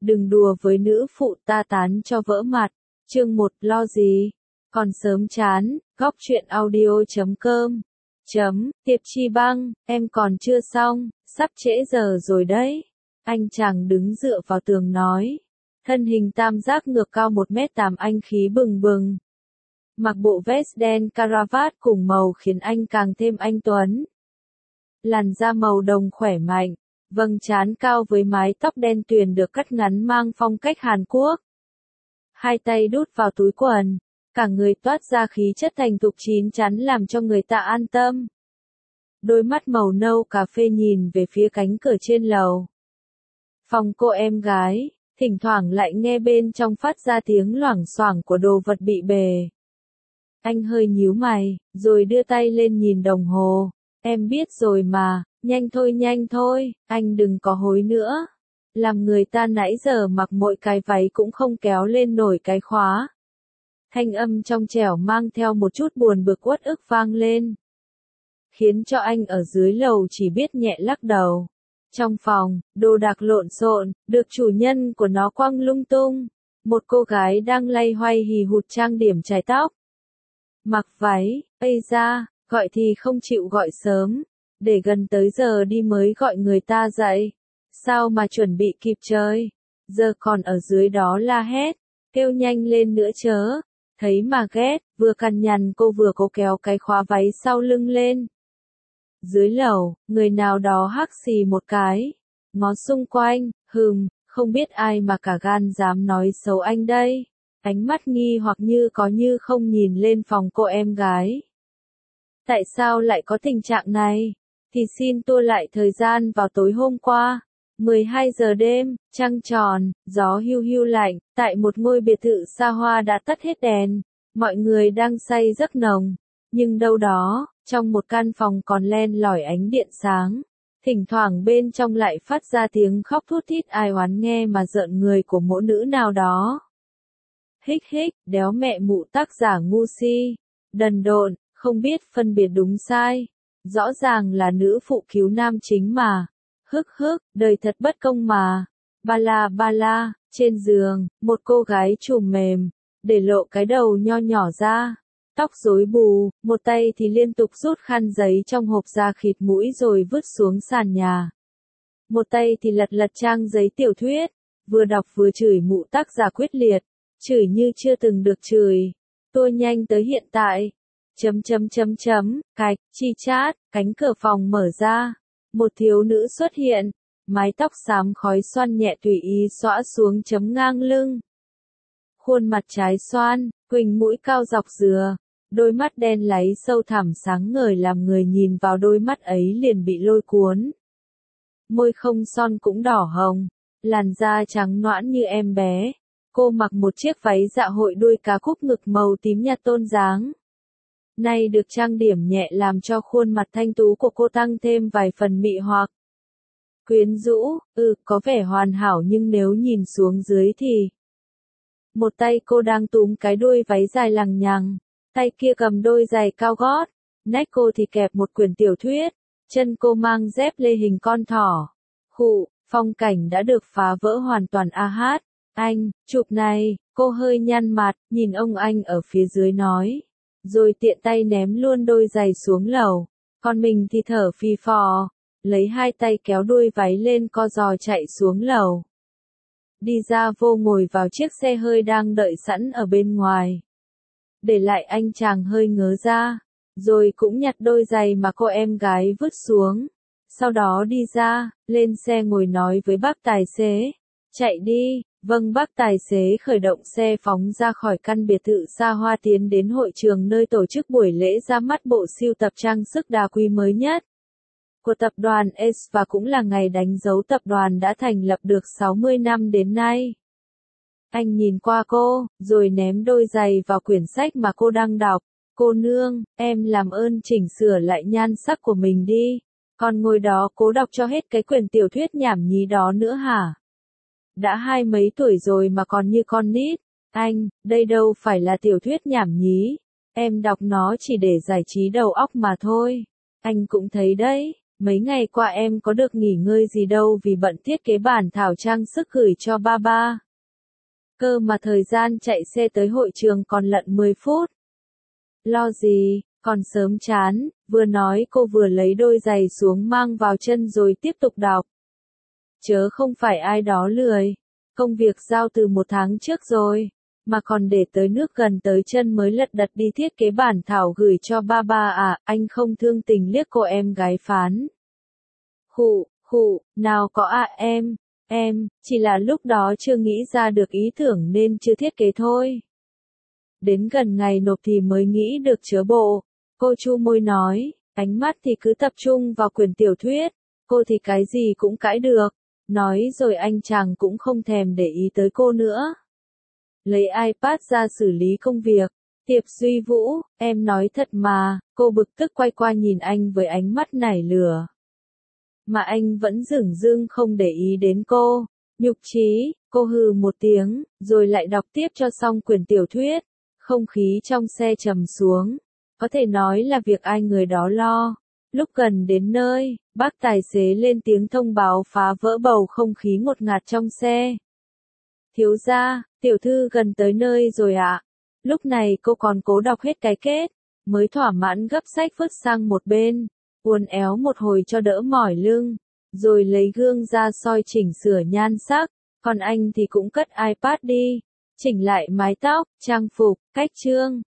Đừng đùa với nữ phụ ta tán cho vỡ mặt. Chương 1 lo gì? Còn sớm chán, góc truyện audio.com. Tiệp Chi Băng, em còn chưa xong, sắp trễ giờ rồi đấy. Anh chàng đứng dựa vào tường nói. Thân hình tam giác ngược cao 1m8 anh khí bừng bừng. Mặc bộ vest đen caravat cùng màu khiến anh càng thêm anh tuấn. Làn da màu đồng khỏe mạnh, vầng trán cao với mái tóc đen tuyền được cắt ngắn mang phong cách Hàn Quốc. Hai tay đút vào túi quần, cả người toát ra khí chất thành thục chín chắn làm cho người ta an tâm. Đôi mắt màu nâu cà phê nhìn về phía cánh cửa trên lầu. Phòng cô em gái, thỉnh thoảng lại nghe bên trong phát ra tiếng loảng xoảng của đồ vật bị bể. Anh hơi nhíu mày, rồi đưa tay lên nhìn đồng hồ. Em biết rồi mà, nhanh thôi, anh đừng có hối nữa. Làm người ta nãy giờ mặc mỗi cái váy cũng không kéo lên nổi cái khóa. Thanh âm trong trẻo mang theo một chút buồn bực uất ức vang lên. Khiến cho anh ở dưới lầu chỉ biết nhẹ lắc đầu. Trong phòng, đồ đạc lộn xộn, được chủ nhân của nó quăng lung tung. Một cô gái đang loay hoay hì hụt trang điểm chải tóc. Mặc váy, ây da, gọi thì không chịu gọi sớm. Để gần tới giờ đi mới gọi người ta dậy. Sao mà chuẩn bị kịp trời. Giờ còn ở dưới đó la hét. Kêu nhanh lên nữa chớ. Thấy mà ghét, vừa cằn nhằn cô vừa cố kéo cái khóa váy sau lưng lên. Dưới lầu, người nào đó hắc xì một cái. Ngó xung quanh, không biết ai mà cả gan dám nói xấu anh đây. Ánh mắt nghi hoặc như có như không nhìn lên phòng cô em gái. Tại sao lại có tình trạng này? Thì xin tua lại thời gian vào tối hôm qua. 12 giờ đêm, trăng tròn, gió hiu hiu lạnh, tại một ngôi biệt thự xa hoa đã tắt hết đèn. Mọi người đang say giấc nồng. Nhưng đâu đó, trong một căn phòng còn len lỏi ánh điện sáng. Thỉnh thoảng bên trong lại phát ra tiếng khóc thút thít ai oán nghe mà rợn người của mỗi nữ nào đó. Hích hích, đéo mẹ mụ tác giả ngu si. Đần độn, không biết phân biệt đúng sai. Rõ ràng là nữ phụ cứu nam chính mà. Đời thật bất công mà. Ba la, trên giường, một cô gái trùm mềm, để lộ cái đầu nho nhỏ ra. Tóc rối bù, một tay thì liên tục rút khăn giấy trong hộp ra khịt mũi rồi vứt xuống sàn nhà. Một tay thì lật trang giấy tiểu thuyết, vừa đọc vừa chửi mụ tác giả quyết liệt, chửi như chưa từng được chửi. Tôi nhanh tới hiện tại. Cạch, chi chát, cánh cửa phòng mở ra. Một thiếu nữ xuất hiện, mái tóc xám khói xoăn nhẹ tùy ý xõa xuống chấm ngang lưng. Khuôn mặt trái xoan, quỳnh mũi cao dọc dừa, đôi mắt đen láy sâu thẳm sáng ngời làm người nhìn vào đôi mắt ấy liền bị lôi cuốn. Môi không son cũng đỏ hồng, làn da trắng nõn như em bé. Cô mặc một chiếc váy dạ hội đuôi cá cúc ngực màu tím nhạt tôn dáng. Nay được trang điểm nhẹ làm cho khuôn mặt thanh tú của cô tăng thêm vài phần mị hoặc. Quyến rũ, có vẻ hoàn hảo nhưng nếu nhìn xuống dưới thì... Một tay cô đang túm cái đuôi váy dài lằng nhằng, tay kia cầm đôi giày cao gót, nách cô thì kẹp một quyển tiểu thuyết, chân cô mang dép lê hình con thỏ. Phong cảnh đã được phá vỡ hoàn toàn a hát. Anh, chụp này, cô hơi nhăn mặt, nhìn ông anh ở phía dưới nói. Rồi tiện tay ném luôn đôi giày xuống lầu, còn mình thì thở phì phò, lấy hai tay kéo đuôi váy lên co giò chạy xuống lầu. Đi ra vô ngồi vào chiếc xe hơi đang đợi sẵn ở bên ngoài. Để lại anh chàng hơi ngớ ra, rồi cũng nhặt đôi giày mà cô em gái vứt xuống. Sau đó đi ra, lên xe ngồi nói với bác tài xế. Chạy đi. Vâng, bác tài xế khởi động xe phóng ra khỏi căn biệt thự xa hoa tiến đến hội trường nơi tổ chức buổi lễ ra mắt bộ sưu tập trang sức đá quý mới nhất của tập đoàn S và cũng là ngày đánh dấu tập đoàn đã thành lập được 60 năm đến nay. Anh nhìn qua cô, rồi ném đôi giày vào quyển sách mà cô đang đọc. Cô nương, em làm ơn chỉnh sửa lại nhan sắc của mình đi. Còn ngồi đó cố đọc cho hết cái quyển tiểu thuyết nhảm nhí đó nữa hả? Đã 20 mấy tuổi rồi mà còn như con nít. Anh, đây đâu phải là tiểu thuyết nhảm nhí. Em đọc nó chỉ để giải trí đầu óc mà thôi. Anh cũng thấy đấy, Mấy ngày qua em có được nghỉ ngơi gì đâu vì bận thiết kế bản thảo trang sức gửi cho ba ba. Cơ mà thời gian chạy xe tới hội trường còn lận 10 phút. Lo gì, còn sớm chán, vừa nói cô vừa lấy đôi giày xuống mang vào chân rồi tiếp tục đọc. Chớ không phải ai đó lười. Công việc giao từ 1 tháng trước rồi, mà còn để tới nước gần tới chân mới lật đật đi thiết kế bản thảo gửi cho ba ba à, anh không thương tình liếc cô em gái phán. Nào có à em, chỉ là lúc đó chưa nghĩ ra được ý tưởng nên chưa thiết kế thôi. Đến gần ngày nộp thì mới nghĩ được chớ bộ, cô chu môi nói, ánh mắt thì cứ tập trung vào quyển tiểu thuyết, cô thì cái gì cũng cãi được, nói rồi anh chàng cũng không thèm để ý tới cô nữa. Lấy iPad ra xử lý công việc, Tiệp Duy Vũ, em nói thật mà, cô bực tức quay qua nhìn anh với ánh mắt nảy lửa. Mà anh vẫn dửng dưng không để ý đến cô, nhục chí, cô hừ một tiếng, rồi lại đọc tiếp cho xong quyển tiểu thuyết, không khí trong xe trầm xuống, có thể nói là việc ai người đó lo. Lúc gần đến nơi, bác tài xế lên tiếng thông báo phá vỡ bầu không khí ngột ngạt trong xe. Thiếu gia, tiểu thư gần tới nơi rồi ạ. Lúc này cô còn cố đọc hết cái kết, mới thỏa mãn gấp sách vứt sang một bên, uốn éo một hồi cho đỡ mỏi lưng, rồi lấy gương ra soi chỉnh sửa nhan sắc, còn anh thì cũng cất iPad đi, chỉnh lại mái tóc, trang phục, cách chương.